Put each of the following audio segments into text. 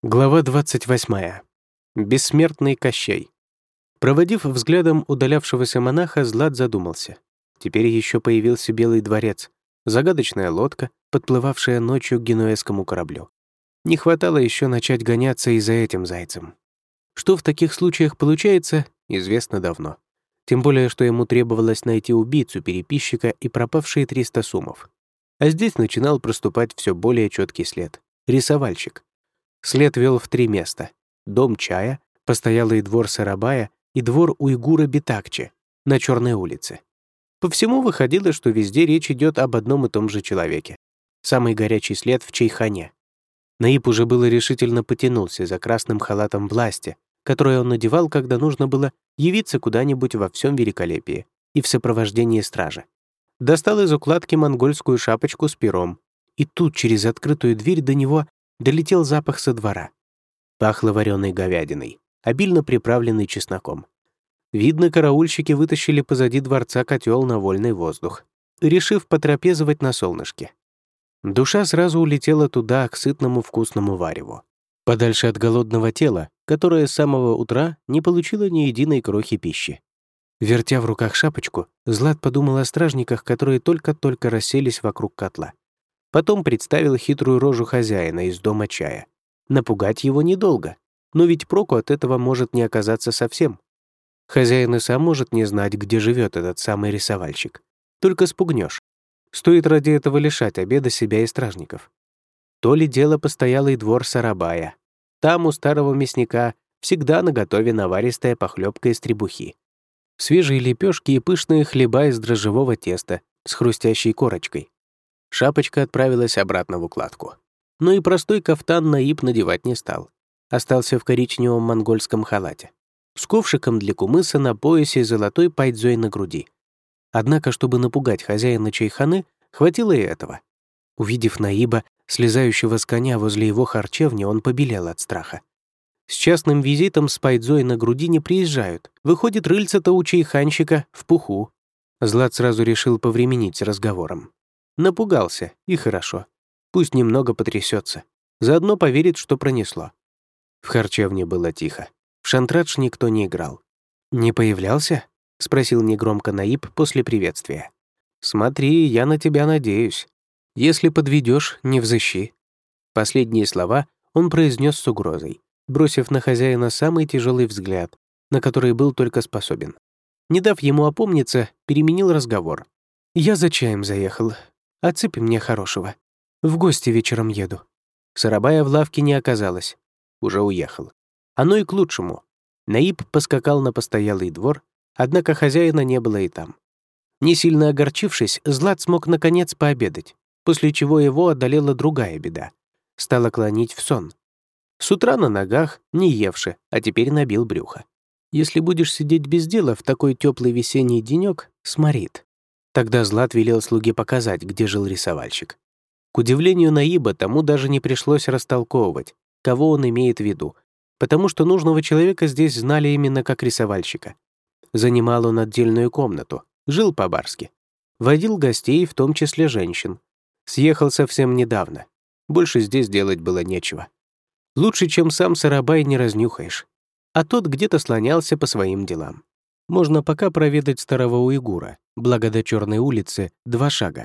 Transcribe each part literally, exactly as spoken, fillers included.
Глава двадцать восьмая. Бессмертный Кощей. Проводив взглядом удалявшегося монаха, Злат задумался. Теперь еще появился Белый дворец, загадочная лодка, подплывавшая ночью к генуэзскому кораблю. Не хватало еще начать гоняться и за этим зайцем. Что в таких случаях получается, известно давно. Тем более, что ему требовалось найти убийцу переписчика и пропавшие триста сумов. А здесь начинал проступать все более четкий след — рисовальщик. След вел в три места: дом чая, постоялый двор Сарабая и двор уйгура Битакче на Черной улице. По всему выходило, что везде речь идет об одном и том же человеке. Самый горячий след в Чайхане. Наиб уже было решительно потянулся за красным халатом власти, который он надевал, когда нужно было явиться куда-нибудь во всем великолепии и в сопровождении стражи. Достал из укладки монгольскую шапочку с пером, и тут через открытую дверь до него долетел запах со двора. Пахло вареной говядиной, обильно приправленной чесноком. Видно, караульщики вытащили позади дворца котел на вольный воздух, решив потрапезовать на солнышке. Душа сразу улетела туда, к сытному вкусному вареву, подальше от голодного тела, которое с самого утра не получило ни единой крохи пищи. Вертя в руках шапочку, Злат подумал о стражниках, которые только-только расселись вокруг котла. Потом представил хитрую рожу хозяина из дома чая. Напугать его недолго, но ведь проку от этого может не оказаться совсем. Хозяин и сам может не знать, где живет этот самый рисовальщик. Только спугнешь. Стоит ради этого лишать обеда себя и стражников. То ли дело постоялый двор Сарабая. Там у старого мясника всегда наготове наваристая похлебка из требухи. Свежие лепешки и пышные хлеба из дрожжевого теста с хрустящей корочкой. Шапочка отправилась обратно в укладку. Но и простой кафтан Наиб надевать не стал. Остался в коричневом монгольском халате. С ковшиком для кумыса на поясе и золотой пайдзой на груди. Однако, чтобы напугать хозяина чайханы, хватило и этого. Увидев Наиба, слезающего с коня возле его харчевни, он побелел от страха. С частным визитом с пайдзой на груди не приезжают. Выходит, рыльца-то у чайханщика в пуху. Злат сразу решил повременить с разговором. Напугался, и хорошо. Пусть немного потрясется. Заодно поверит, что пронесло. В харчевне было тихо. В шантрадж никто не играл. «Не появлялся?» — спросил негромко Наиб после приветствия. «Смотри, я на тебя надеюсь. Если подведешь, не взыщи». Последние слова он произнес с угрозой, бросив на хозяина самый тяжелый взгляд, на который был только способен. Не дав ему опомниться, переменил разговор. «Я за чаем заехал. Отсыпь мне хорошего. В гости вечером еду». Сарабая в лавке не оказалось. Уже уехал. Оно и к лучшему. Наиб поскакал на постоялый двор, однако хозяина не было и там. Не сильно огорчившись, Злат смог наконец пообедать, после чего его одолела другая беда. Стало клонить в сон. С утра на ногах, не евши, а теперь набил брюхо. Если будешь сидеть без дела в такой теплый весенний денек, сморит. Тогда Злат велел слуге показать, где жил рисовальщик. К удивлению Наиба, тому даже не пришлось растолковывать, кого он имеет в виду, потому что нужного человека здесь знали именно как рисовальщика. Занимал он отдельную комнату, жил по-барски. Водил гостей, в том числе женщин. Съехал совсем недавно. Больше здесь делать было нечего. Лучше, чем сам Сарабай, не разнюхаешь. А тот где-то слонялся по своим делам. Можно пока проведать старого уйгура, благо до Черной улицы два шага.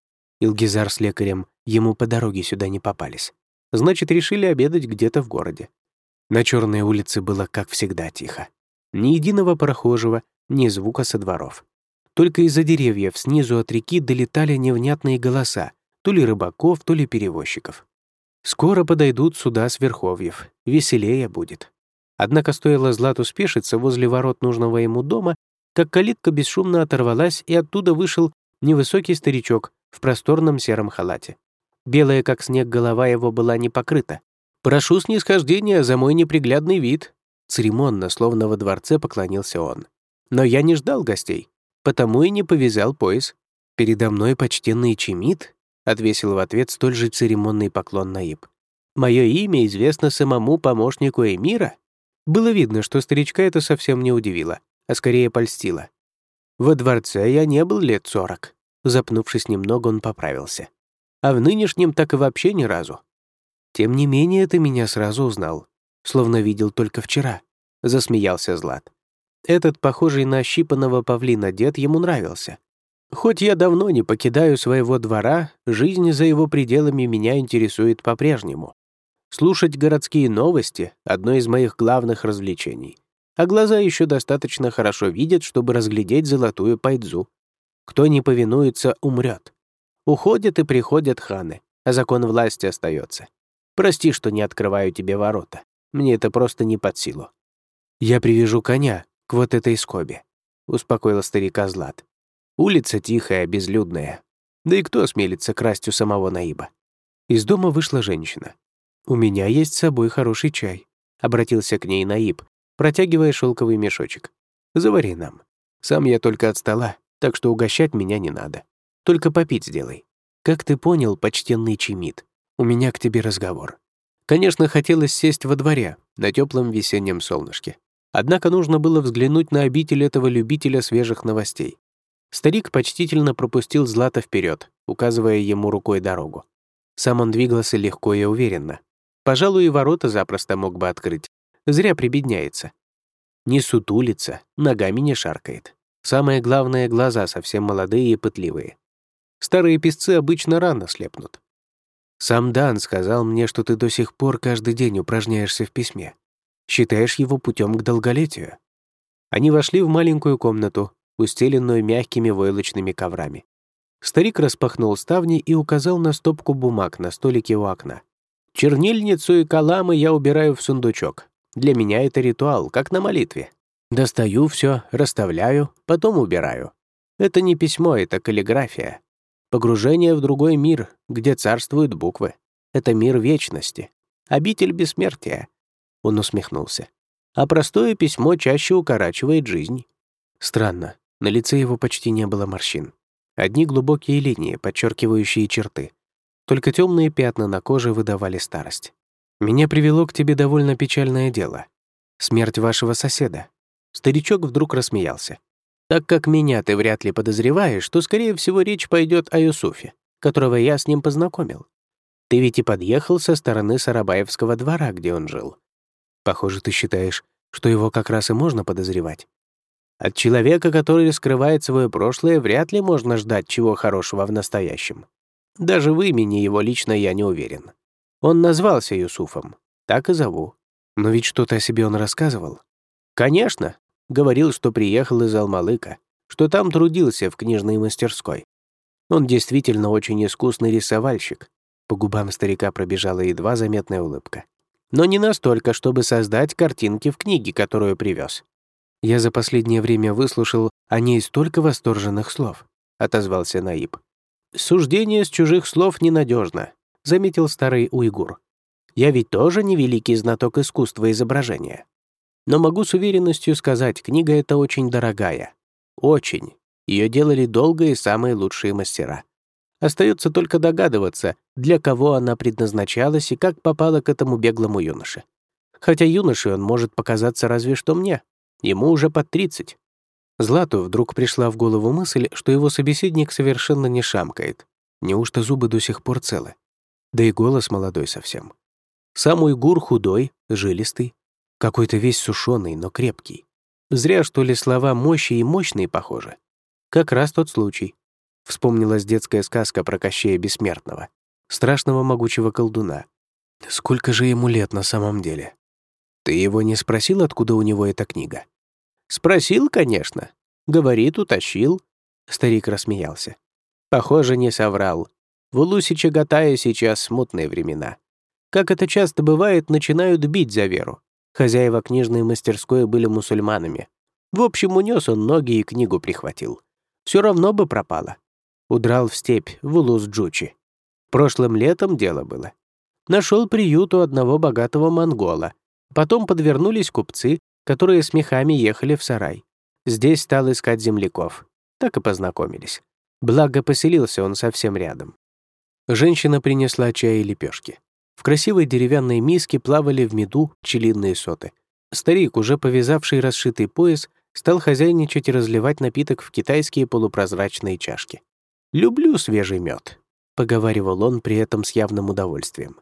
Илгизар с лекарем ему по дороге сюда не попались. Значит, решили обедать где-то в городе. На Черной улице было, как всегда, тихо. Ни единого прохожего, ни звука со дворов. Только из-за деревьев снизу от реки долетали невнятные голоса, то ли рыбаков, то ли перевозчиков. Скоро подойдут суда с верховьев, веселее будет. Однако стоило Злату спешиться возле ворот нужного ему дома, как калитка бесшумно оторвалась, и оттуда вышел невысокий старичок в просторном сером халате. Белая, как снег, голова его была не покрыта. «Прошу снисхождения за мой неприглядный вид», церемонно, словно во дворце, поклонился он. «Но я не ждал гостей, потому и не повязал пояс. Передо мной почтенный чемит», отвесил в ответ столь же церемонный поклон Наиб. «Мое имя известно самому помощнику эмира». Было видно, что старичка это совсем не удивило, а скорее польстило. «Во дворце я не был лет сорок». Запнувшись немного, он поправился. «А в нынешнем так и вообще ни разу. «Тем не менее ты меня сразу узнал, словно видел только вчера», — засмеялся Злат. Этот, похожий на ощипанного павлина дед, ему нравился. «Хоть я давно не покидаю своего двора, жизнь за его пределами меня интересует по-прежнему. Слушать городские новости — одно из моих главных развлечений. А глаза еще достаточно хорошо видят, чтобы разглядеть золотую пайдзу. Кто не повинуется, умрет. Уходят и приходят ханы, а закон власти остается. Прости, что не открываю тебе ворота. Мне это просто не под силу». «Я привяжу коня к вот этой скобе», — успокоил старика Злат. «Улица тихая, безлюдная. Да и кто осмелится красть у самого Наиба?» Из дома вышла женщина. «У меня есть с собой хороший чай», — обратился к ней Наиб, протягивая шелковый мешочек. «Завари нам. Сам я только от стола, так что угощать меня не надо. Только попить сделай. Как ты понял, почтенный Чимит, у меня к тебе разговор». Конечно, хотелось сесть во дворе, на теплом весеннем солнышке. Однако нужно было взглянуть на обитель этого любителя свежих новостей. Старик почтительно пропустил Злата вперед, указывая ему рукой дорогу. Сам он двигался легко и уверенно. Пожалуй, и ворота запросто мог бы открыть. Зря прибедняется. Не сутулится, ногами не шаркает. Самое главное, глаза совсем молодые и пытливые. Старые песцы обычно рано слепнут. «Сам Дан сказал мне, что ты до сих пор каждый день упражняешься в письме. Считаешь его путем к долголетию». Они вошли в маленькую комнату, устеленную мягкими войлочными коврами. Старик распахнул ставни и указал на стопку бумаг на столике у окна. «Чернильницу и каламы я убираю в сундучок. Для меня это ритуал, как на молитве. Достаю все, расставляю, потом убираю. Это не письмо, это каллиграфия. Погружение в другой мир, где царствуют буквы. Это мир вечности. Обитель бессмертия». Он усмехнулся. «А простое письмо чаще укорачивает жизнь». Странно, на лице его почти не было морщин. Одни глубокие линии, подчеркивающие черты. Только темные пятна на коже выдавали старость. «Меня привело к тебе довольно печальное дело. Смерть вашего соседа». Старичок вдруг рассмеялся. «Так как меня ты вряд ли подозреваешь, то, скорее всего, речь пойдет о Юсуфе, которого я с ним познакомил. Ты ведь и подъехал со стороны Сарабаевского двора, где он жил. Похоже, ты считаешь, что его как раз и можно подозревать. От человека, который скрывает свое прошлое, вряд ли можно ждать чего хорошего в настоящем. Даже в имени его лично я не уверен. Он назвался Юсуфом, так и зову. Но ведь что-то о себе он рассказывал. Конечно, говорил, что приехал из Алмалыка, что там трудился в книжной мастерской. Он действительно очень искусный рисовальщик». По губам старика пробежала едва заметная улыбка. «Но не настолько, чтобы создать картинки в книге, которую привез. «Я за последнее время выслушал о ней столько восторженных слов», — отозвался Наиб. «Суждение с чужих слов ненадежно», — заметил старый уйгур. «Я ведь тоже не великий знаток искусства изображения. Но могу с уверенностью сказать, книга эта очень дорогая. Очень. Ее делали долго и самые лучшие мастера. Остается только догадываться, для кого она предназначалась и как попала к этому беглому юноше. Хотя юношей он может показаться разве что мне. Ему уже под тридцать». Злату вдруг пришла в голову мысль, что его собеседник совершенно не шамкает. Неужто зубы до сих пор целы? Да и голос молодой совсем. Сам уйгур худой, жилистый, какой-то весь сушеный, но крепкий. Зря, что ли, слова «мощи» и «мощный» похожи. Как раз тот случай. Вспомнилась детская сказка про Кощея Бессмертного, страшного могучего колдуна. Сколько же ему лет на самом деле? Ты его не спросил, откуда у него эта книга? Спросил, конечно. Говорит, утащил. Старик рассмеялся. Похоже, не соврал. В Улусе Чагатая сейчас смутные времена. Как это часто бывает, начинают бить за веру. Хозяева книжной мастерской были мусульманами. В общем, унес он ноги и книгу прихватил. Все равно бы пропало. Удрал в степь, в Улус Джучи. Прошлым летом дело было. Нашел приют у одного богатого монгола. Потом подвернулись купцы, которые с мехами ехали в сарай. Здесь стал искать земляков. Так и познакомились. Благо, поселился он совсем рядом. Женщина принесла чай и лепешки. В красивой деревянной миске плавали в меду пчелиные соты. Старик, уже повязавший расшитый пояс, стал хозяйничать и разливать напиток в китайские полупрозрачные чашки. «Люблю свежий мед», — поговаривал он при этом с явным удовольствием.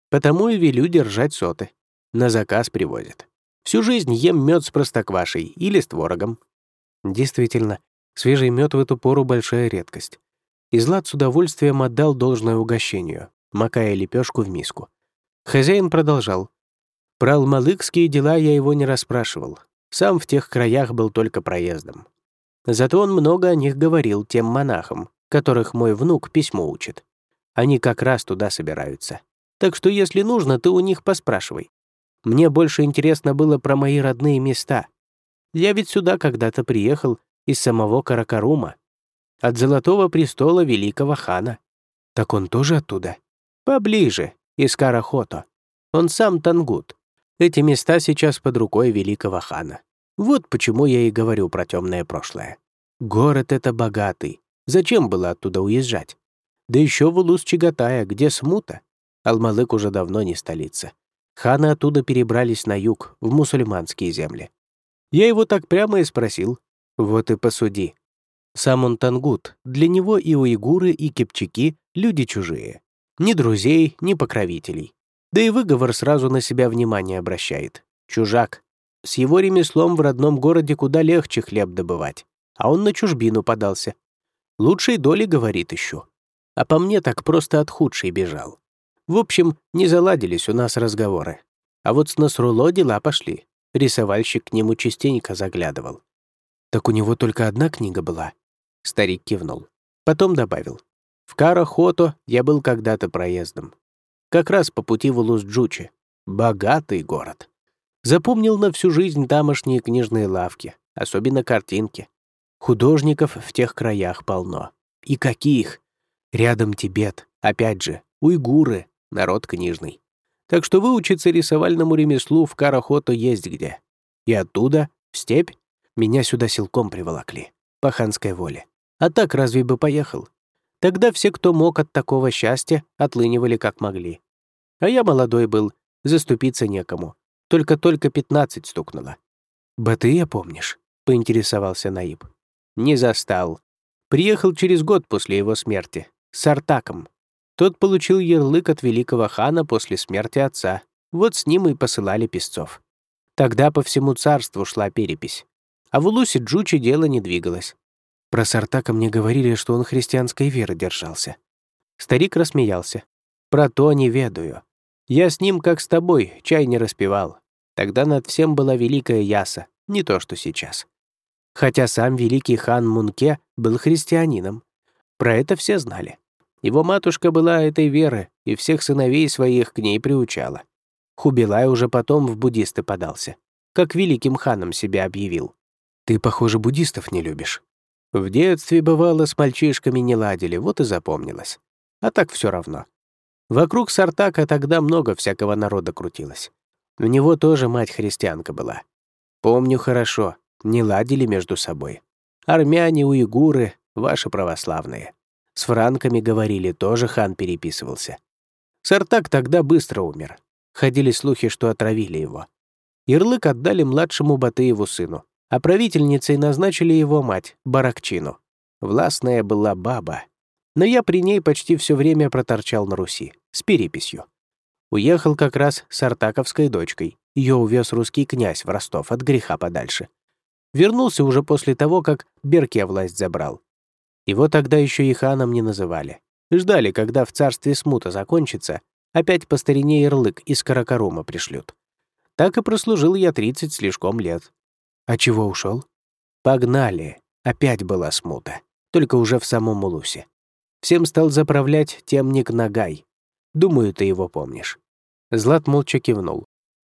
Потому и велю держать соты. На заказ привозят. Всю жизнь ем мед с простоквашей или с творогом». Действительно, свежий мед в эту пору большая редкость. И Злат с удовольствием отдал должное угощению, макая лепешку в миску. Хозяин продолжал. Про алмалыкские дела я его не расспрашивал. Сам в тех краях был только проездом. Зато он много о них говорил тем монахам, которых мой внук письмо учит. Они как раз туда собираются. Так что, если нужно, ты у них поспрашивай. Мне больше интересно было про мои родные места. Я ведь сюда когда-то приехал из самого Каракарума, от Золотого престола великого хана. Так он тоже оттуда? Поближе, из Карахото. Он сам тангут. Эти места сейчас под рукой великого хана. Вот почему я и говорю про темное прошлое. Город это богатый. Зачем было оттуда уезжать? Да еще в Улус-Чагатая, где смута. Алмалык уже давно не столица. Ханы оттуда перебрались на юг, в мусульманские земли. Я его так прямо и спросил. Вот и посуди. Сам он тангут, для него и уйгуры, и кипчаки — люди чужие. Ни друзей, ни покровителей. Да и выговор сразу на себя внимание обращает. Чужак. С его ремеслом в родном городе куда легче хлеб добывать. А он на чужбину подался. Лучшей доли, говорит, ищу. А по мне так просто от худшей бежал. В общем, не заладились у нас разговоры. А вот с Насрулло дела пошли. Рисовальщик к нему частенько заглядывал. «Так у него только одна книга была?» Старик кивнул. Потом добавил. «В Карахото я был когда-то проездом. Как раз по пути в Улус-Джучи. Богатый город. Запомнил на всю жизнь тамошние книжные лавки, особенно картинки. Художников в тех краях полно. И каких! Рядом Тибет, опять же, уйгуры, народ книжный. Так что выучиться рисовальному ремеслу в Карахото есть где. И оттуда, в степь, меня сюда силком приволокли, по ханской воле. А так разве бы поехал? Тогда все, кто мог от такого счастья, отлынивали как могли. А я молодой был, заступиться некому. Только-только пятнадцать стукнуло. «Батыя помнишь?» — поинтересовался Наиб. «Не застал. Приехал через год после его смерти, с Артаком. Тот получил ярлык от великого хана после смерти отца. Вот с ним и посылали писцов. Тогда по всему царству шла перепись. А в Улусе-Джучи дело не двигалось. Про Сартака мне говорили, что он христианской веры держался». Старик рассмеялся. «Про то не ведаю. Я с ним, как с тобой, чай не распевал. Тогда над всем была великая яса, не то что сейчас. Хотя сам великий хан Мунке был христианином. Про это все знали. Его матушка была этой веры и всех сыновей своих к ней приучала. Хубилай уже потом в буддисты подался, как великим ханом себя объявил. Ты, похоже, буддистов не любишь. В детстве, бывало, с мальчишками не ладили, вот и запомнилось. А так все равно. Вокруг Сартака тогда много всякого народа крутилось. У него тоже мать христианка была. Помню хорошо, не ладили между собой. Армяне, уйгуры, ваши православные. С франками, говорили, тоже хан переписывался. Сартак тогда быстро умер. Ходили слухи, что отравили его. Ярлык отдали младшему Батыеву сыну, а правительницей назначили его мать, Баракчину. Властная была баба. Но я при ней почти все время проторчал на Руси, с переписью. Уехал как раз с артаковской дочкой. Ее увез русский князь в Ростов от греха подальше. Вернулся уже после того, как Берке власть забрал. Его тогда еще и ханом не называли. Ждали, когда в царстве смута закончится, опять по старине ярлык из Каракарума пришлют. Так и прослужил я тридцать слишком лет. А чего ушел? Погнали. Опять была смута. Только уже в самом Улусе. Всем стал заправлять темник Нагай. Думаю, ты его помнишь. Злат молча кивнул.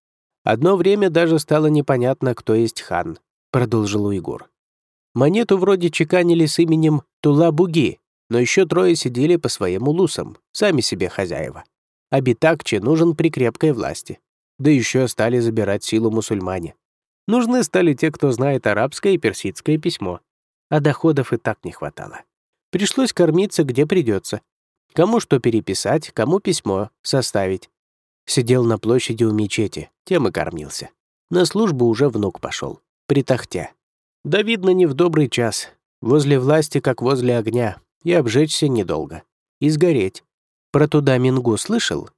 Одно время даже стало непонятно, кто есть хан, продолжил уйгур. Монету вроде чеканили с именем Тула-Буги, но еще трое сидели по своим улусам, сами себе хозяева. А Битакче нужен при крепкой власти. Да еще стали забирать силу мусульмане. Нужны стали те, кто знает арабское и персидское письмо. А доходов и так не хватало. Пришлось кормиться, где придется. Кому что переписать, кому письмо составить. Сидел на площади у мечети, тем и кормился. На службу уже внук пошел, при тахте. Да, видно, не в добрый час. Возле власти, как возле огня. И обжечься недолго. И сгореть. Про туда Мингу слышал?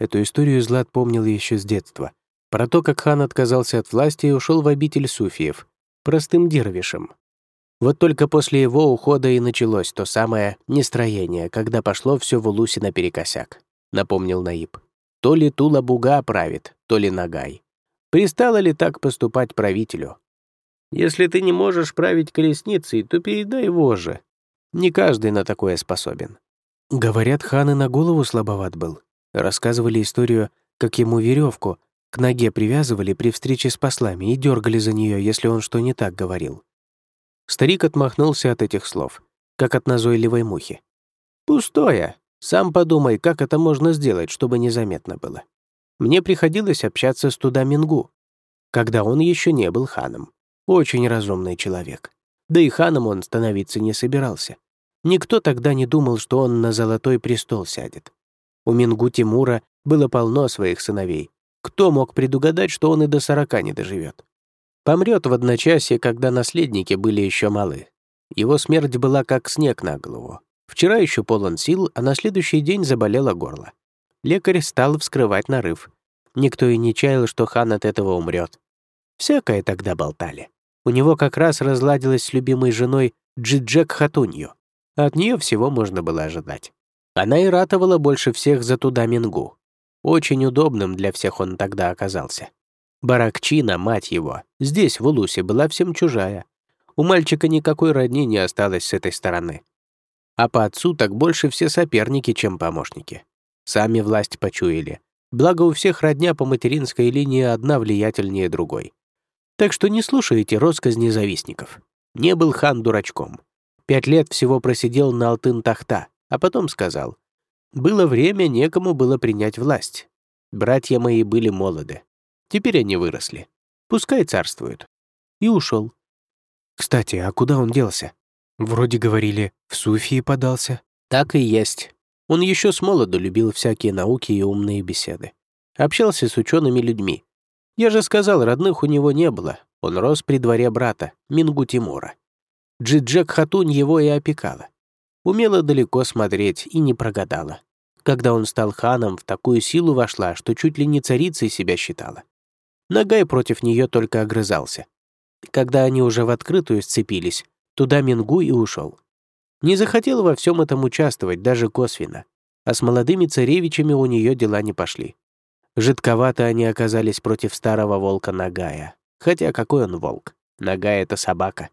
Эту историю Злат помнил еще с детства. Про то, как хан отказался от власти и ушел в обитель суфиев, простым дервишем. Вот только после его ухода и началось то самое нестроение, когда пошло все в Улусе наперекосяк, напомнил Наиб. То ли Тула-Буга правит, то ли Нагай. Пристало ли так поступать правителю? Если ты не можешь править колесницей, то передай вожжи. Не каждый на такое способен. Говорят, хан и на голову слабоват был. Рассказывали историю, как ему веревку к ноге привязывали при встрече с послами и дергали за нее, если он что не так говорил. Старик отмахнулся от этих слов, как от назойливой мухи. «Пустое. Сам подумай, как это можно сделать, чтобы незаметно было. Мне приходилось общаться с Туда-Мингу, когда он еще не был ханом. Очень разумный человек. Да и ханом он становиться не собирался. Никто тогда не думал, что он на золотой престол сядет. У Мингу Тимура было полно своих сыновей. Кто мог предугадать, что он и до сорока не доживет? Помрет в одночасье, когда наследники были еще малы. Его смерть была как снег на голову. Вчера еще полон сил, а на следующий день заболело горло. Лекарь стал вскрывать нарыв. Никто и не чаял, что хан от этого умрет. Всякое тогда болтали. У него как раз разладилась с любимой женой Джиджек Хатунью. От нее всего можно было ожидать. Она и ратовала больше всех за Туда-Мингу. Очень удобным для всех он тогда оказался. Баракчина, мать его, здесь, в Улусе, была всем чужая. У мальчика никакой родни не осталось с этой стороны. А по отцу так больше все соперники, чем помощники. Сами власть почуяли. Благо у всех родня по материнской линии одна влиятельнее другой. Так что не слушайте россказни завистников. Не был хан дурачком. Пять лет всего просидел на Алтын-Тахта, а потом сказал: «Было время, некому было принять власть. Братья мои были молоды. Теперь они выросли. Пускай царствуют». И ушел. Кстати, а куда он делся? Вроде говорили, в суфии подался. Так и есть. Он еще с молоду любил всякие науки и умные беседы. Общался с учеными людьми. Я же сказал, родных у него не было. Он рос при дворе брата, Мингу Тимура. Джиджек Хатунь его и опекала. Умела далеко смотреть и не прогадала. Когда он стал ханом, в такую силу вошла, что чуть ли не царицей себя считала. Нагай против нее только огрызался. Когда они уже в открытую сцепились, туда Мингу и ушел. Не захотел во всем этом участвовать, даже косвенно. А с молодыми царевичами у нее дела не пошли. Жидковато они оказались против старого волка Нагая. Хотя какой он волк? Нагай — это собака.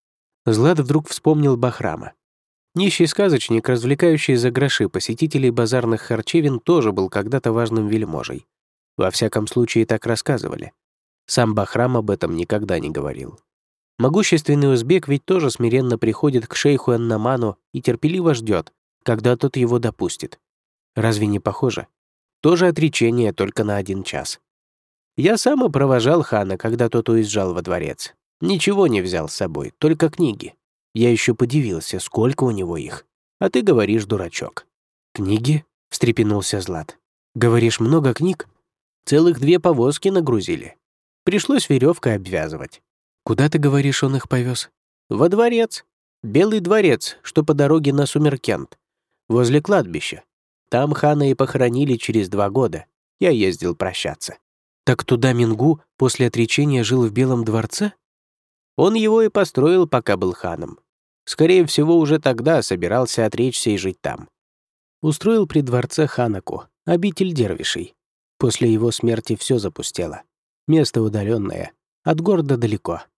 Злат вдруг вспомнил Бахрама. Нищий сказочник, развлекающий за гроши посетителей базарных харчевин, тоже был когда-то важным вельможей. Во всяком случае, так рассказывали. Сам Бахрам об этом никогда не говорил. Могущественный узбек ведь тоже смиренно приходит к шейху Эннаману и терпеливо ждет, когда тот его допустит. Разве не похоже? Тоже отречение, только на один час. Я сам и провожал хана, когда тот уезжал во дворец. Ничего не взял с собой, только книги. Я еще подивился, сколько у него их. А ты говоришь, дурачок. «Книги?» — встрепенулся Злат. «Говоришь, много книг?» Целых две повозки нагрузили. Пришлось веревкой обвязывать. Куда, ты говоришь, он их повез? Во дворец. Белый дворец, что по дороге на Сумеркент. Возле кладбища. Там хана и похоронили через два года. Я ездил прощаться. Так туда Мингу после отречения жил в Белом дворце? Он его и построил, пока был ханом. Скорее всего, уже тогда собирался отречься и жить там. Устроил при дворце ханаку, обитель дервишей. После его смерти все запустело. Место удаленное, от города далеко.